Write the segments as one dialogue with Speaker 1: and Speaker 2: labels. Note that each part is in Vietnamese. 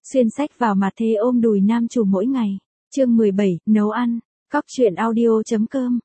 Speaker 1: Xuyên sách vào mặt thế ôm đùi nam chủ mỗi ngày. Chương 17, nấu ăn. Cóc truyện audio.com.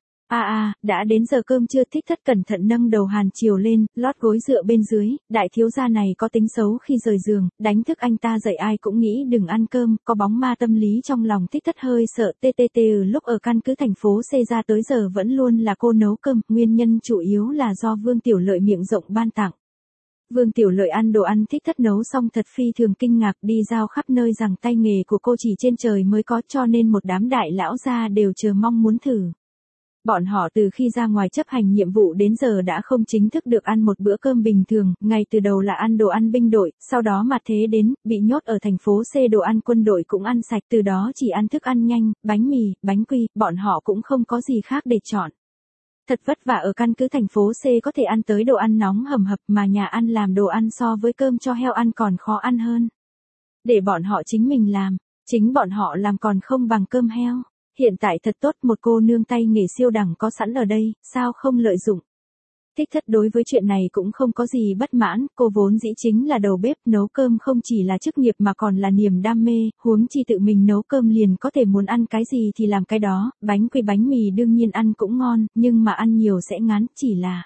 Speaker 1: Đã đến giờ cơm trưa. Thích Thất cẩn thận nâng đầu Hàn Triều lên, lót gối dựa bên dưới, đại thiếu gia này có tính xấu khi rời giường, đánh thức anh ta dậy ai cũng nghĩ đừng ăn cơm, có bóng ma tâm lý trong lòng Thích Thất hơi sợ. Lúc ở căn cứ thành phố C ra tới giờ vẫn luôn là cô nấu cơm, nguyên nhân chủ yếu là do Vương Tiểu Lợi miệng rộng ban tặng. Vương Tiểu Lợi ăn đồ ăn Thích Thất nấu xong thật phi thường kinh ngạc, đi giao khắp nơi rằng tay nghề của cô chỉ trên trời mới có, cho nên một đám đại lão gia đều chờ mong muốn thử. Bọn họ từ khi ra ngoài chấp hành nhiệm vụ đến giờ đã không chính thức được ăn một bữa cơm bình thường, ngay từ đầu là ăn đồ ăn binh đội, sau đó mà thế đến, bị nhốt ở thành phố C đồ ăn quân đội cũng ăn sạch, từ đó chỉ ăn thức ăn nhanh, bánh mì, bánh quy, bọn họ cũng không có gì khác để chọn. Thật vất vả ở căn cứ thành phố C có thể ăn tới đồ ăn nóng hầm hập mà nhà ăn làm đồ ăn so với cơm cho heo ăn còn khó ăn hơn. Để bọn họ chính mình làm, chính bọn họ làm còn không bằng cơm heo. Hiện tại thật tốt, một cô nương tay nghề siêu đẳng có sẵn ở đây, sao không lợi dụng. Thích Thất đối với chuyện này cũng không có gì bất mãn, cô vốn dĩ chính là đầu bếp, nấu cơm không chỉ là chức nghiệp mà còn là niềm đam mê, huống chi tự mình nấu cơm liền có thể muốn ăn cái gì thì làm cái đó, bánh quy bánh mì đương nhiên ăn cũng ngon, nhưng mà ăn nhiều sẽ ngán, chỉ là...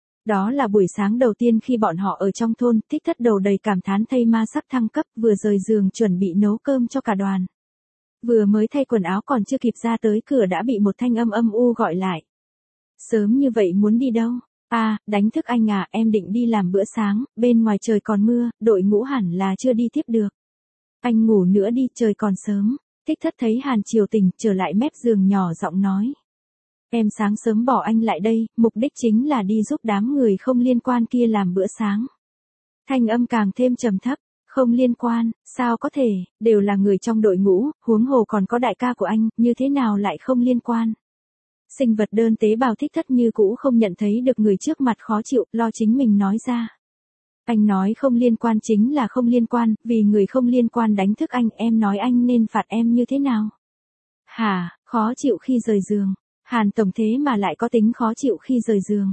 Speaker 1: Đó là buổi sáng đầu tiên khi bọn họ ở trong thôn, Thích Thất đầu đầy cảm thán thay ma sắc thăng cấp, vừa rời giường chuẩn bị nấu cơm cho cả đoàn. Vừa mới thay quần áo còn chưa kịp ra tới cửa đã bị một thanh âm u gọi lại. Sớm như vậy muốn đi đâu? Đánh thức anh à, em định đi làm bữa sáng, bên ngoài trời còn mưa, đội ngũ hẳn là chưa đi tiếp được. Anh ngủ nữa đi, trời còn sớm. Thích Thất thấy Hàn Triều tỉnh, trở lại mép giường nhỏ giọng nói. Em sáng sớm bỏ anh lại đây, mục đích chính là đi giúp đám người không liên quan kia làm bữa sáng. Thanh âm càng thêm trầm thấp. Không liên quan, sao có thể, đều là người trong đội ngũ, huống hồ còn có đại ca của anh, như thế nào lại không liên quan. Sinh vật đơn tế bào Thích Thất như cũ không nhận thấy được người trước mặt khó chịu, lo chính mình nói ra. Anh nói không liên quan chính là không liên quan, vì người không liên quan đánh thức anh, em nói anh nên phạt em như thế nào. Hả, khó chịu khi rời giường. Hàn tổng thế mà lại có tính khó chịu khi rời giường.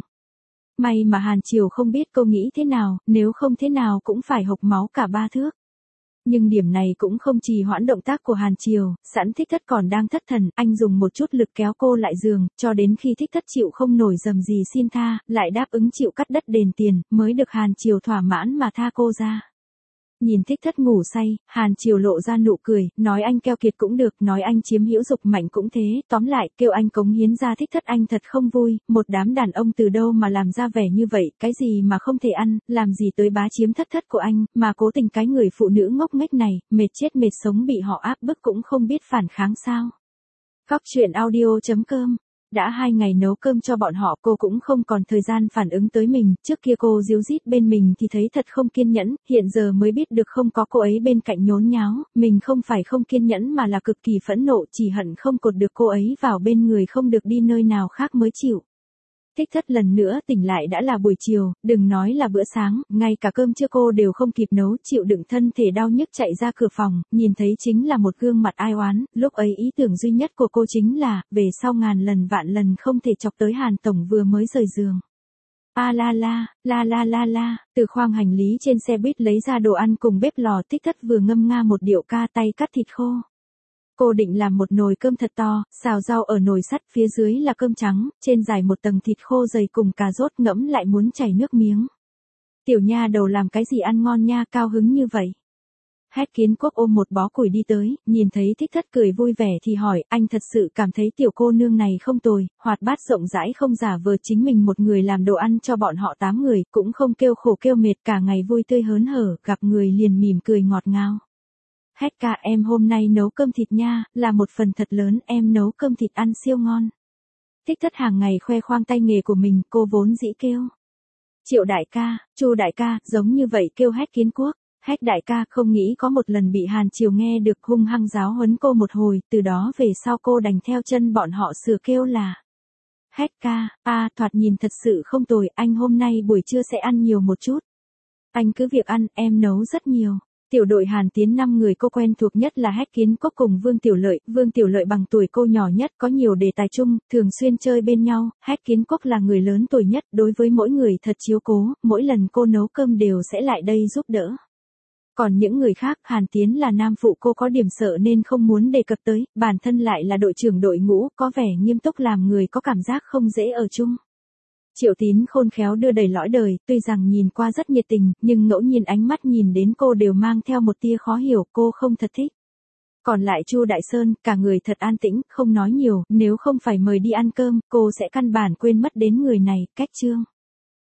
Speaker 1: May mà Hàn Triều không biết cô nghĩ thế nào, nếu không thế nào cũng phải hộc máu cả ba thước. Nhưng điểm này cũng không trì hoãn động tác của Hàn Triều, sẵn Thích Thất còn đang thất thần, anh dùng một chút lực kéo cô lại giường, cho đến khi Thích Thất chịu không nổi dầm gì xin tha, lại đáp ứng chịu cắt đất đền tiền, mới được Hàn Triều thỏa mãn mà tha cô ra. Nhìn Thích Thất ngủ say, Hàn Triều lộ ra nụ cười, nói anh keo kiệt cũng được, nói anh chiếm hữu dục mạnh cũng thế, tóm lại, kêu anh cống hiến ra Thích Thất anh thật không vui, một đám đàn ông từ đâu mà làm ra vẻ như vậy, cái gì mà không thể ăn, làm gì tới bá chiếm Thất của anh, mà cố tình cái người phụ nữ ngốc nghếch này, mệt chết mệt sống bị họ áp bức cũng không biết phản kháng sao. Cóc truyện audio.com. Đã 2 ngày nấu cơm cho bọn họ, cô cũng không còn thời gian phản ứng tới mình, trước kia cô díu dít bên mình thì thấy thật không kiên nhẫn, hiện giờ mới biết được không có cô ấy bên cạnh nhốn nháo, mình không phải không kiên nhẫn mà là cực kỳ phẫn nộ, chỉ hận không cột được cô ấy vào bên người không được đi nơi nào khác mới chịu. Thích Thất lần nữa tỉnh lại đã là buổi chiều, đừng nói là bữa sáng, ngay cả cơm trưa cô đều không kịp nấu, chịu đựng thân thể đau nhức chạy ra cửa phòng, nhìn thấy chính là một gương mặt ai oán, lúc ấy ý tưởng duy nhất của cô chính là, về sau ngàn lần vạn lần không thể chọc tới Hàn tổng vừa mới rời giường. Từ khoang hành lý trên xe buýt lấy ra đồ ăn cùng bếp lò, Thích Thất vừa ngâm nga một điệu ca, tay cắt thịt khô. Cô định làm một nồi cơm thật to, xào rau ở nồi sắt, phía dưới là cơm trắng, trên dài một tầng thịt khô dày cùng cà rốt, ngẫm lại muốn chảy nước miếng. Tiểu nha đầu làm cái gì ăn ngon nha, cao hứng như vậy. Hét Kiến Quốc ôm một bó củi đi tới, nhìn thấy Thích Thất cười vui vẻ thì hỏi, anh thật sự cảm thấy tiểu cô nương này không tồi, hoạt bát rộng rãi không giả vờ chính mình một người làm đồ ăn cho bọn họ 8 người, cũng không kêu khổ kêu mệt, cả ngày vui tươi hớn hở, gặp người liền mỉm cười ngọt ngào. Hét ca, em hôm nay nấu cơm thịt nha, là một phần thật lớn, em nấu cơm thịt ăn siêu ngon. Thích Thất hàng ngày khoe khoang tay nghề của mình, cô vốn dĩ kêu Triệu đại ca, Chu đại ca, giống như vậy kêu Hét Kiến Quốc. Hét đại ca, không nghĩ có một lần bị Hàn Triều nghe được, hung hăng giáo huấn cô một hồi, từ đó về sau cô đành theo chân bọn họ sửa kêu là Hét ca, thoạt nhìn thật sự không tồi, anh hôm nay buổi trưa sẽ ăn nhiều một chút. Anh cứ việc ăn, em nấu rất nhiều. Tiểu đội Hàn Tiến 5 người cô quen thuộc nhất là Hét Kiến Quốc cùng Vương Tiểu Lợi bằng tuổi cô nhỏ nhất, có nhiều đề tài chung, thường xuyên chơi bên nhau, Hét Kiến Quốc là người lớn tuổi nhất, đối với mỗi người thật chiếu cố, mỗi lần cô nấu cơm đều sẽ lại đây giúp đỡ. Còn những người khác, Hàn Tiến là nam phụ cô có điểm sợ nên không muốn đề cập tới, bản thân lại là đội trưởng đội ngũ, có vẻ nghiêm túc làm người có cảm giác không dễ ở chung. Triệu Tín khôn khéo đưa đầy lõi đời, tuy rằng nhìn qua rất nhiệt tình, nhưng ngẫu nhiên ánh mắt nhìn đến cô đều mang theo một tia khó hiểu, cô không thật thích. Còn lại Chu Đại Sơn, cả người thật an tĩnh, không nói nhiều, nếu không phải mời đi ăn cơm, cô sẽ căn bản quên mất đến người này, cách Trương.